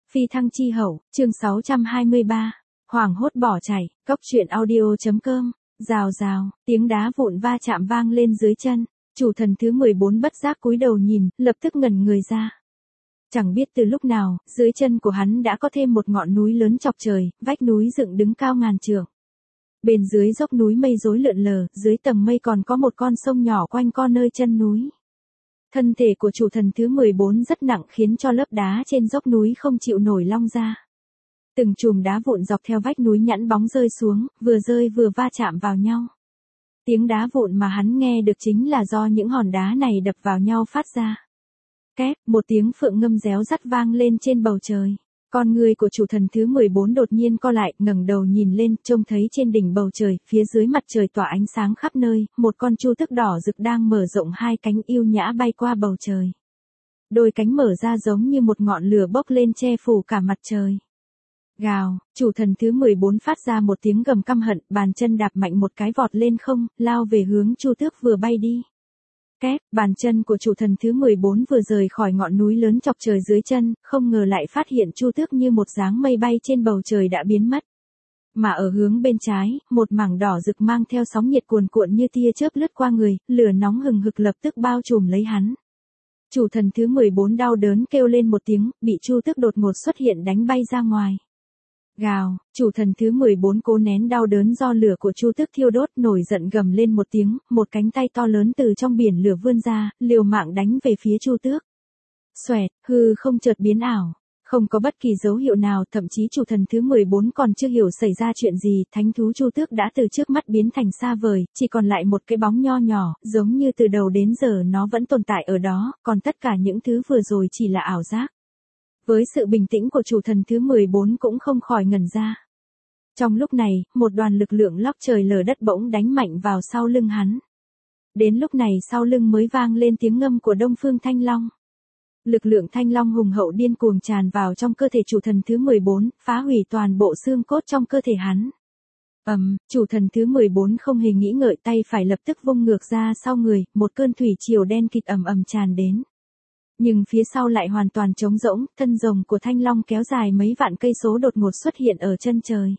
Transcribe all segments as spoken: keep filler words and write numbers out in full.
Phi thăng chi hậu, chương sáu trăm hai mươi ba. Hoảng hốt bỏ chạy, cốc truyện audio.com. Rào rào, tiếng đá vụn va chạm vang lên dưới chân. Chủ thần thứ mười bốn bất giác cúi đầu nhìn, lập tức ngẩn người ra. Chẳng biết từ lúc nào, dưới chân của hắn đã có thêm một ngọn núi lớn chọc trời, vách núi dựng đứng cao ngàn trượng. Bên dưới dốc núi mây rối lượn lờ, dưới tầng mây còn có một con sông nhỏ quanh co nơi chân núi. Thân thể của chủ thần thứ mười bốn rất nặng khiến cho lớp đá trên dốc núi không chịu nổi long ra. Từng chùm đá vụn dọc theo vách núi nhẵn bóng rơi xuống, vừa rơi vừa va chạm vào nhau. Tiếng đá vụn mà hắn nghe được chính là do những hòn đá này đập vào nhau phát ra. Két, một tiếng phượng ngâm réo rắt vang lên trên bầu trời. Con người của chủ thần thứ mười bốn đột nhiên co lại, ngẩng đầu nhìn lên, trông thấy trên đỉnh bầu trời, phía dưới mặt trời tỏa ánh sáng khắp nơi, một con chu tước đỏ rực đang mở rộng hai cánh yêu nhã bay qua bầu trời. Đôi cánh mở ra giống như một ngọn lửa bốc lên che phủ cả mặt trời. Gào, chủ thần thứ mười bốn phát ra một tiếng gầm căm hận, bàn chân đạp mạnh một cái vọt lên không, lao về hướng chu tước vừa bay đi. Két, bàn chân của chủ thần thứ mười bốn vừa rời khỏi ngọn núi lớn chọc trời dưới chân, không ngờ lại phát hiện chu tước như một dáng mây bay trên bầu trời đã biến mất. Mà ở hướng bên trái, một mảng đỏ rực mang theo sóng nhiệt cuồn cuộn như tia chớp lướt qua người, lửa nóng hừng hực lập tức bao trùm lấy hắn. Chủ thần thứ mười bốn đau đớn kêu lên một tiếng, bị chu tước đột ngột xuất hiện đánh bay ra ngoài. Gào, chủ thần thứ mười bốn cố nén đau đớn do lửa của chu tước thiêu đốt, nổi giận gầm lên một tiếng, một cánh tay to lớn từ trong biển lửa vươn ra, liều mạng đánh về phía chu tước. Xoẹt, hư không chợt biến ảo, không có bất kỳ dấu hiệu nào, thậm chí chủ thần thứ mười bốn còn chưa hiểu xảy ra chuyện gì, thánh thú chu tước đã từ trước mắt biến thành xa vời, chỉ còn lại một cái bóng nho nhỏ, giống như từ đầu đến giờ nó vẫn tồn tại ở đó, còn tất cả những thứ vừa rồi chỉ là ảo giác. Với sự bình tĩnh của chủ thần thứ mười bốn cũng không khỏi ngẩn ra. Trong lúc này, một đoàn lực lượng lóc trời lở đất bỗng đánh mạnh vào sau lưng hắn. Đến lúc này sau lưng mới vang lên tiếng ngâm của Đông Phương Thanh Long. Lực lượng Thanh Long hùng hậu điên cuồng tràn vào trong cơ thể chủ thần thứ mười bốn, phá hủy toàn bộ xương cốt trong cơ thể hắn. Ầm, um, chủ thần thứ mười bốn không hề nghĩ ngợi, tay phải lập tức vung ngược ra sau người, một cơn thủy triều đen kịt ầm ầm tràn đến. Nhưng phía sau lại hoàn toàn trống rỗng, thân rồng của Thanh Long kéo dài mấy vạn cây số đột ngột xuất hiện ở chân trời.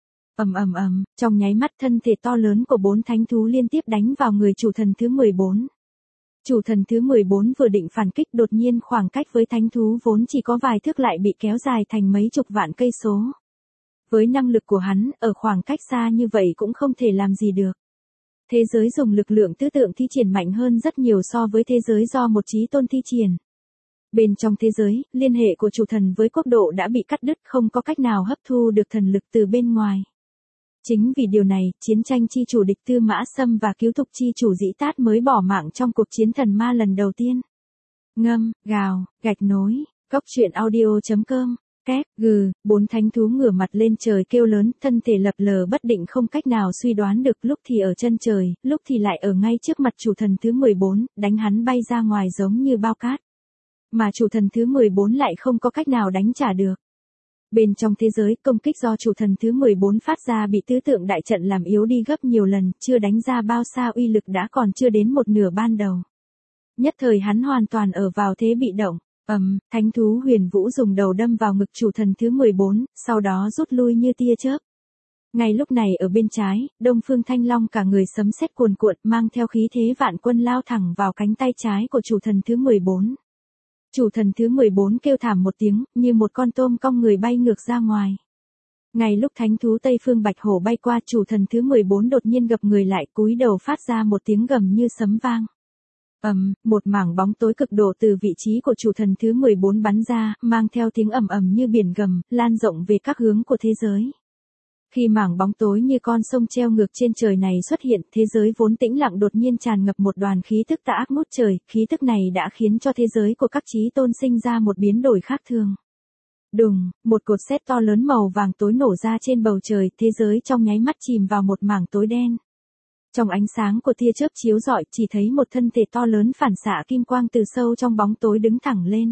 Ầm ầm ầm, trong nháy mắt thân thể to lớn của bốn thánh thú liên tiếp đánh vào người chủ thần thứ mười bốn. Chủ thần thứ mười bốn vừa định phản kích, đột nhiên khoảng cách với thánh thú vốn chỉ có vài thước lại bị kéo dài thành mấy chục vạn cây số. Với năng lực của hắn, ở khoảng cách xa như vậy cũng không thể làm gì được. Thế giới dùng lực lượng tứ tượng thi triển mạnh hơn rất nhiều so với thế giới do một chí tôn thi triển. Bên trong thế giới, liên hệ của chủ thần với quốc độ đã bị cắt đứt, không có cách nào hấp thu được thần lực từ bên ngoài. Chính vì điều này, chiến tranh chi chủ địch Tư Mã Sâm và cứu thục chi chủ Dĩ Tát mới bỏ mạng trong cuộc chiến thần ma lần đầu tiên. Ngâm, gào, gạch nối, cốc truyện audio.com. Két, gừ, bốn thánh thú ngửa mặt lên trời kêu lớn, thân thể lập lờ bất định không cách nào suy đoán được, lúc thì ở chân trời, lúc thì lại ở ngay trước mặt chủ thần thứ mười bốn, đánh hắn bay ra ngoài giống như bao cát. Mà chủ thần thứ mười bốn lại không có cách nào đánh trả được. Bên trong thế giới, công kích do chủ thần thứ mười bốn phát ra bị tứ tượng đại trận làm yếu đi gấp nhiều lần, chưa đánh ra bao xa uy lực đã còn chưa đến một nửa ban đầu. Nhất thời hắn hoàn toàn ở vào thế bị động. Ầm, um, thánh thú Huyền Vũ dùng đầu đâm vào ngực chủ thần thứ mười bốn, sau đó rút lui như tia chớp. Ngay lúc này ở bên trái, Đông Phương Thanh Long cả người sấm sét cuồn cuộn, mang theo khí thế vạn quân lao thẳng vào cánh tay trái của chủ thần thứ mười bốn. Chủ thần thứ mười bốn kêu thảm một tiếng, như một con tôm cong người bay ngược ra ngoài. Ngay lúc thánh thú Tây Phương Bạch Hổ bay qua, chủ thần thứ mười bốn đột nhiên gập người lại, cúi đầu phát ra một tiếng gầm như sấm vang. Ầm, um, một mảng bóng tối cực độ từ vị trí của chủ thần thứ mười bốn bắn ra, mang theo tiếng ầm ầm như biển gầm, lan rộng về các hướng của thế giới. Khi mảng bóng tối như con sông treo ngược trên trời này xuất hiện, thế giới vốn tĩnh lặng đột nhiên tràn ngập một đoàn khí tức tà ác ngút trời, khí tức này đã khiến cho thế giới của các chí tôn sinh ra một biến đổi khác thường. Đùng, một cột sét to lớn màu vàng tối nổ ra trên bầu trời, thế giới trong nháy mắt chìm vào một mảng tối đen. Trong ánh sáng của tia chớp chiếu rọi, chỉ thấy một thân thể to lớn phản xạ kim quang từ sâu trong bóng tối đứng thẳng lên.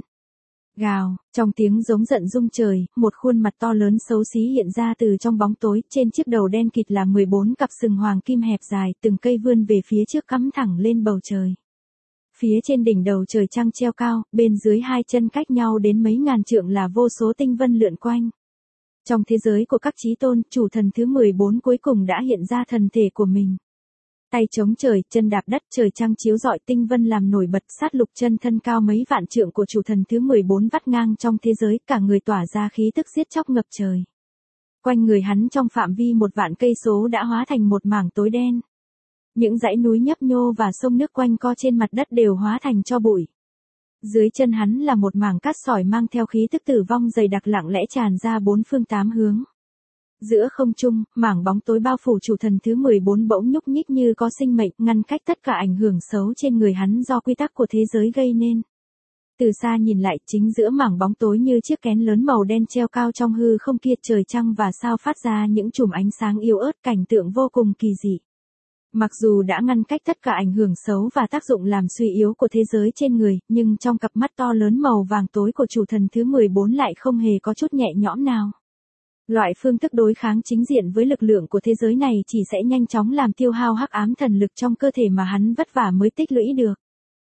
Gào, trong tiếng giống giận rung trời, một khuôn mặt to lớn xấu xí hiện ra từ trong bóng tối, trên chiếc đầu đen kịt là mười bốn cặp sừng hoàng kim hẹp dài, từng cây vươn về phía trước cắm thẳng lên bầu trời. Phía trên đỉnh đầu trời trăng treo cao, bên dưới hai chân cách nhau đến mấy ngàn trượng là vô số tinh vân lượn quanh. Trong thế giới của các chí tôn, chủ thần thứ mười bốn cuối cùng đã hiện ra thần thể của mình. Tay chống trời, chân đạp đất, trời trăng chiếu rọi, tinh vân làm nổi bật, sát lục chân thân cao mấy vạn trượng của chủ thần thứ mười bốn vắt ngang trong thế giới, cả người tỏa ra khí tức giết chóc ngập trời. Quanh người hắn trong phạm vi một vạn cây số đã hóa thành một mảng tối đen. Những dãy núi nhấp nhô và sông nước quanh co trên mặt đất đều hóa thành tro bụi. Dưới chân hắn là một mảng cát sỏi mang theo khí tức tử vong dày đặc lặng lẽ tràn ra bốn phương tám hướng. Giữa không trung, mảng bóng tối bao phủ chủ thần thứ mười bốn bỗng nhúc nhích như có sinh mệnh, ngăn cách tất cả ảnh hưởng xấu trên người hắn do quy tắc của thế giới gây nên. Từ xa nhìn lại, chính giữa mảng bóng tối như chiếc kén lớn màu đen treo cao trong hư không kia, trời trăng và sao phát ra những chùm ánh sáng yếu ớt, cảnh tượng vô cùng kỳ dị. Mặc dù đã ngăn cách tất cả ảnh hưởng xấu và tác dụng làm suy yếu của thế giới trên người, nhưng trong cặp mắt to lớn màu vàng tối của chủ thần thứ mười bốn lại không hề có chút nhẹ nhõm nào. Loại phương thức đối kháng chính diện với lực lượng của thế giới này chỉ sẽ nhanh chóng làm tiêu hao hắc ám thần lực trong cơ thể mà hắn vất vả mới tích lũy được.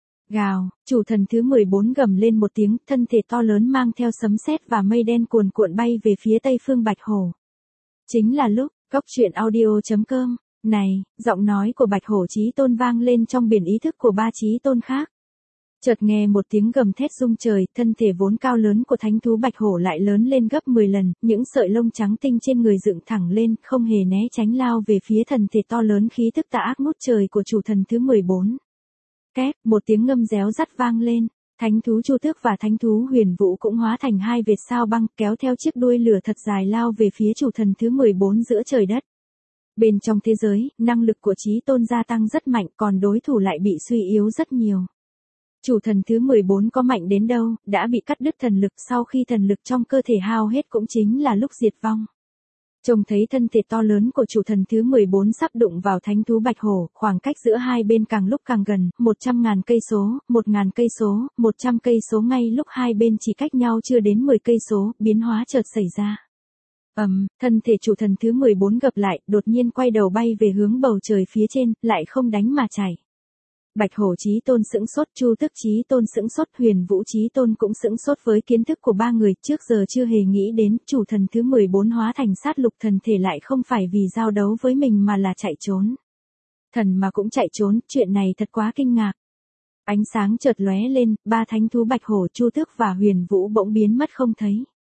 Gào, chủ thần thứ mười bốn gầm lên một tiếng, thân thể to lớn mang theo sấm sét và mây đen cuồn cuộn bay về phía tây phương Bạch Hổ. Chính là lúc, cốc truyện audio chấm com, này, giọng nói của Bạch Hổ Chí Tôn vang lên trong biển ý thức của ba Chí Tôn khác. Chợt nghe một tiếng gầm thét rung trời, thân thể vốn cao lớn của thánh thú Bạch Hổ lại lớn lên gấp mười lần, những sợi lông trắng tinh trên người dựng thẳng lên, không hề né tránh lao về phía thần thể to lớn khí tức tà ác ngút trời của chủ thần thứ mười bốn. Két, một tiếng ngâm réo rắt vang lên, thánh thú Chu Tước và thánh thú Huyền Vũ cũng hóa thành hai vệt sao băng, kéo theo chiếc đuôi lửa thật dài lao về phía chủ thần thứ mười bốn giữa trời đất. Bên trong thế giới, năng lực của Chí Tôn gia tăng rất mạnh, còn đối thủ lại bị suy yếu rất nhiều. Chủ thần thứ mười bốn có mạnh đến đâu, đã bị cắt đứt thần lực, sau khi thần lực trong cơ thể hao hết cũng chính là lúc diệt vong. Trông thấy thân thể to lớn của chủ thần thứ mười bốn sắp đụng vào thánh thú Bạch Hổ, khoảng cách giữa hai bên càng lúc càng gần, một trăm ngàn cây số, một ngàn cây số, một trăm cây số, ngay lúc hai bên chỉ cách nhau chưa đến mười cây số, biến hóa chợt xảy ra. Ầm, um, thân thể chủ thần thứ mười bốn gập lại, đột nhiên quay đầu bay về hướng bầu trời phía trên, lại không đánh mà chạy. Bạch Hổ Chí Tôn sững sốt, Chu Tước Chí Tôn sững sốt, Huyền Vũ Chí Tôn cũng sững sốt với kiến thức của ba người, trước giờ chưa hề nghĩ đến, chủ thần thứ mười bốn hóa thành sát lục thần thể lại không phải vì giao đấu với mình mà là chạy trốn. Thần mà cũng chạy trốn, chuyện này thật quá kinh ngạc. Ánh sáng chợt lóe lên, ba thánh thú Bạch Hổ, Chu Tước và Huyền Vũ bỗng biến mất không thấy.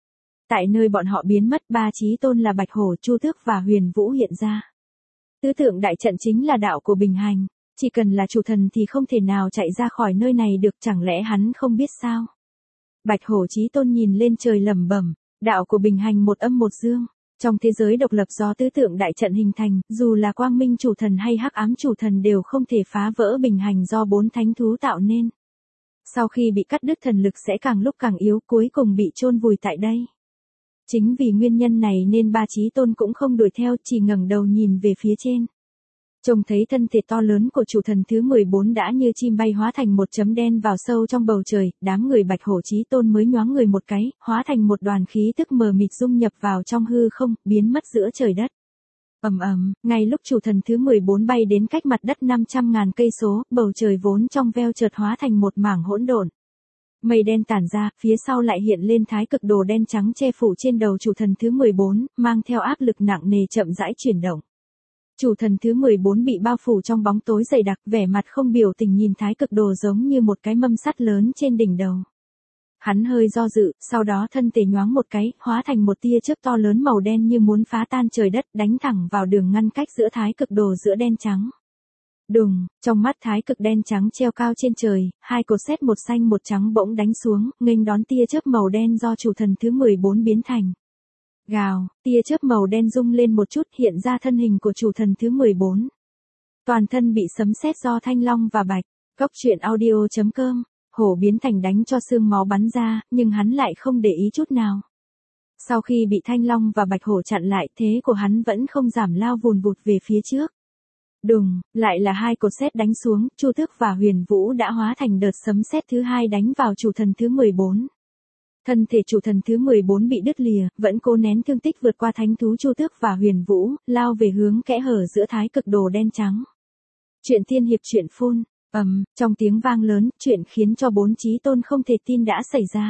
Tại nơi bọn họ biến mất, ba Chí Tôn là Bạch Hổ, Chu Tước và Huyền Vũ hiện ra. Tứ tượng đại trận chính là đạo của Bình Hành. Chỉ cần là chủ thần thì không thể nào chạy ra khỏi nơi này được, chẳng lẽ hắn không biết sao? Bạch Hổ Chí Tôn nhìn lên trời lẩm bẩm, đạo của Bình Hành một âm một dương. Trong thế giới độc lập do tứ tượng đại trận hình thành, dù là quang minh chủ thần hay hắc ám chủ thần đều không thể phá vỡ Bình Hành do bốn thánh thú tạo nên. Sau khi bị cắt đứt thần lực sẽ càng lúc càng yếu, cuối cùng bị chôn vùi tại đây. Chính vì nguyên nhân này nên ba Chí Tôn cũng không đuổi theo, chỉ ngẩng đầu nhìn về phía trên. Trông thấy thân thể to lớn của chủ thần thứ mười bốn đã như chim bay hóa thành một chấm đen vào sâu trong bầu trời, đám người Bạch Hổ Chí Tôn mới nhoáng người một cái, hóa thành một đoàn khí tức mờ mịt dung nhập vào trong hư không, biến mất giữa trời đất. Ầm ầm, ngay lúc chủ thần thứ mười bốn bay đến cách mặt đất năm trăm ngàn cây số, bầu trời vốn trong veo chợt hóa thành một mảng hỗn độn. Mây đen tản ra, phía sau lại hiện lên thái cực đồ đen trắng che phủ trên đầu chủ thần thứ mười bốn, mang theo áp lực nặng nề chậm rãi chuyển động. Chủ thần thứ mười bốn bị bao phủ trong bóng tối dày đặc, vẻ mặt không biểu tình nhìn thái cực đồ giống như một cái mâm sắt lớn trên đỉnh đầu. Hắn hơi do dự, sau đó thân thể nhoáng một cái, hóa thành một tia chớp to lớn màu đen như muốn phá tan trời đất, đánh thẳng vào đường ngăn cách giữa thái cực đồ giữa đen trắng. Đùng, trong mắt thái cực đen trắng treo cao trên trời, hai cột sét một xanh một trắng bỗng đánh xuống, nghênh đón tia chớp màu đen do chủ thần thứ mười bốn biến thành. Gào, tia chớp màu đen rung lên một chút, hiện ra thân hình của chủ thần thứ mười bốn. Toàn thân bị sấm sét do thanh long và bạch. Cốc truyện audio chấm com, hổ biến thành đánh cho xương máu bắn ra, nhưng hắn lại không để ý chút nào. Sau khi bị thanh long và bạch hổ chặn lại, thế của hắn vẫn không giảm, lao vùn vụt về phía trước. Đùng, lại là hai cột sét đánh xuống, Chu Tước và Huyền Vũ đã hóa thành đợt sấm sét thứ hai đánh vào chủ thần thứ mười bốn. Thân thể chủ thần thứ mười bốn bị đứt lìa, vẫn cố nén thương tích vượt qua thánh thú Chu Tước và Huyền Vũ, lao về hướng kẽ hở giữa thái cực đồ đen trắng. Truyện tiên hiệp truyện phun. Ầm, trong tiếng vang lớn, chuyện khiến cho bốn chí tôn không thể tin đã xảy ra.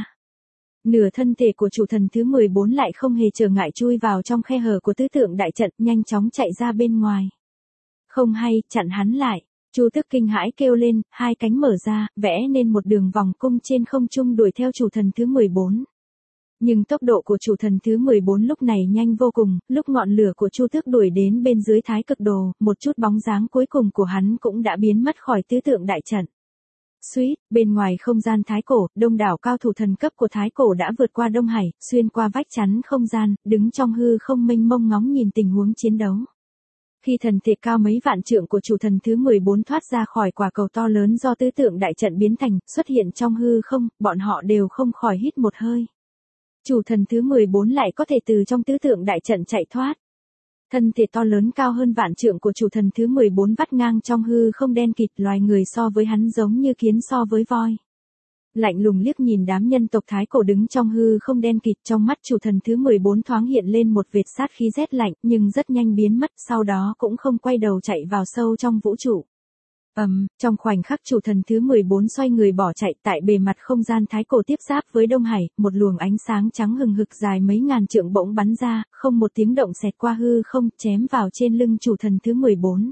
Nửa thân thể của chủ thần thứ mười bốn lại không hề trở ngại chui vào trong khe hở của tứ tượng đại trận, nhanh chóng chạy ra bên ngoài. Không hay, chặn hắn lại. Chu Tước kinh hãi kêu lên, hai cánh mở ra, vẽ nên một đường vòng cung trên không trung đuổi theo chủ thần thứ mười bốn. Nhưng tốc độ của chủ thần thứ mười bốn lúc này nhanh vô cùng, lúc ngọn lửa của Chu Tước đuổi đến bên dưới thái cực đồ, một chút bóng dáng cuối cùng của hắn cũng đã biến mất khỏi tứ tượng đại trận. Suýt, bên ngoài không gian thái cổ, đông đảo cao thủ thần cấp của thái cổ đã vượt qua Đông Hải, xuyên qua vách chắn không gian, đứng trong hư không mênh mông ngóng nhìn tình huống chiến đấu. Khi thần thể cao mấy vạn trượng của chủ thần thứ mười bốn thoát ra khỏi quả cầu to lớn do tứ tượng đại trận biến thành, xuất hiện trong hư không, bọn họ đều không khỏi hít một hơi. Chủ thần thứ mười bốn lại có thể từ trong tứ tượng đại trận chạy thoát. Thân thể to lớn cao hơn vạn trượng của chủ thần thứ mười bốn vắt ngang trong hư không đen kịt, loài người so với hắn giống như kiến so với voi. Lạnh lùng liếc nhìn đám nhân tộc thái cổ đứng trong hư không đen kịt, trong mắt chủ thần thứ mười bốn thoáng hiện lên một vệt sát khí rét lạnh, nhưng rất nhanh biến mất, sau đó cũng không quay đầu chạy vào sâu trong vũ trụ. Ầm, um, trong khoảnh khắc chủ thần thứ mười bốn xoay người bỏ chạy, tại bề mặt không gian thái cổ tiếp giáp với Đông Hải, một luồng ánh sáng trắng hừng hực dài mấy ngàn trượng bỗng bắn ra, không một tiếng động xẹt qua hư không, chém vào trên lưng chủ thần thứ mười bốn.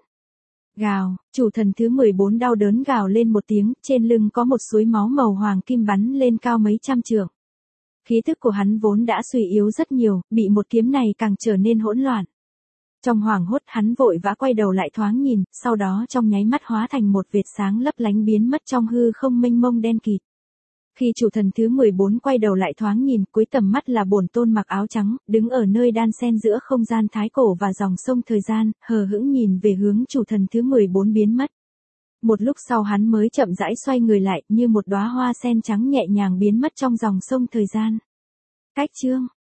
Gào, chủ thần thứ mười bốn đau đớn gào lên một tiếng, trên lưng có một suối máu màu hoàng kim bắn lên cao mấy trăm trượng. Khí tức của hắn vốn đã suy yếu rất nhiều, bị một kiếm này càng trở nên hỗn loạn. Trong hoảng hốt hắn vội vã quay đầu lại thoáng nhìn, sau đó trong nháy mắt hóa thành một vệt sáng lấp lánh biến mất trong hư không mênh mông đen kịt. Khi chủ thần thứ mười bốn quay đầu lại thoáng nhìn, cuối tầm mắt là bổn tôn mặc áo trắng, đứng ở nơi đan xen giữa không gian thái cổ và dòng sông thời gian, hờ hững nhìn về hướng chủ thần thứ mười bốn biến mất. Một lúc sau hắn mới chậm rãi xoay người lại, như một đóa hoa sen trắng nhẹ nhàng biến mất trong dòng sông thời gian. Cách chương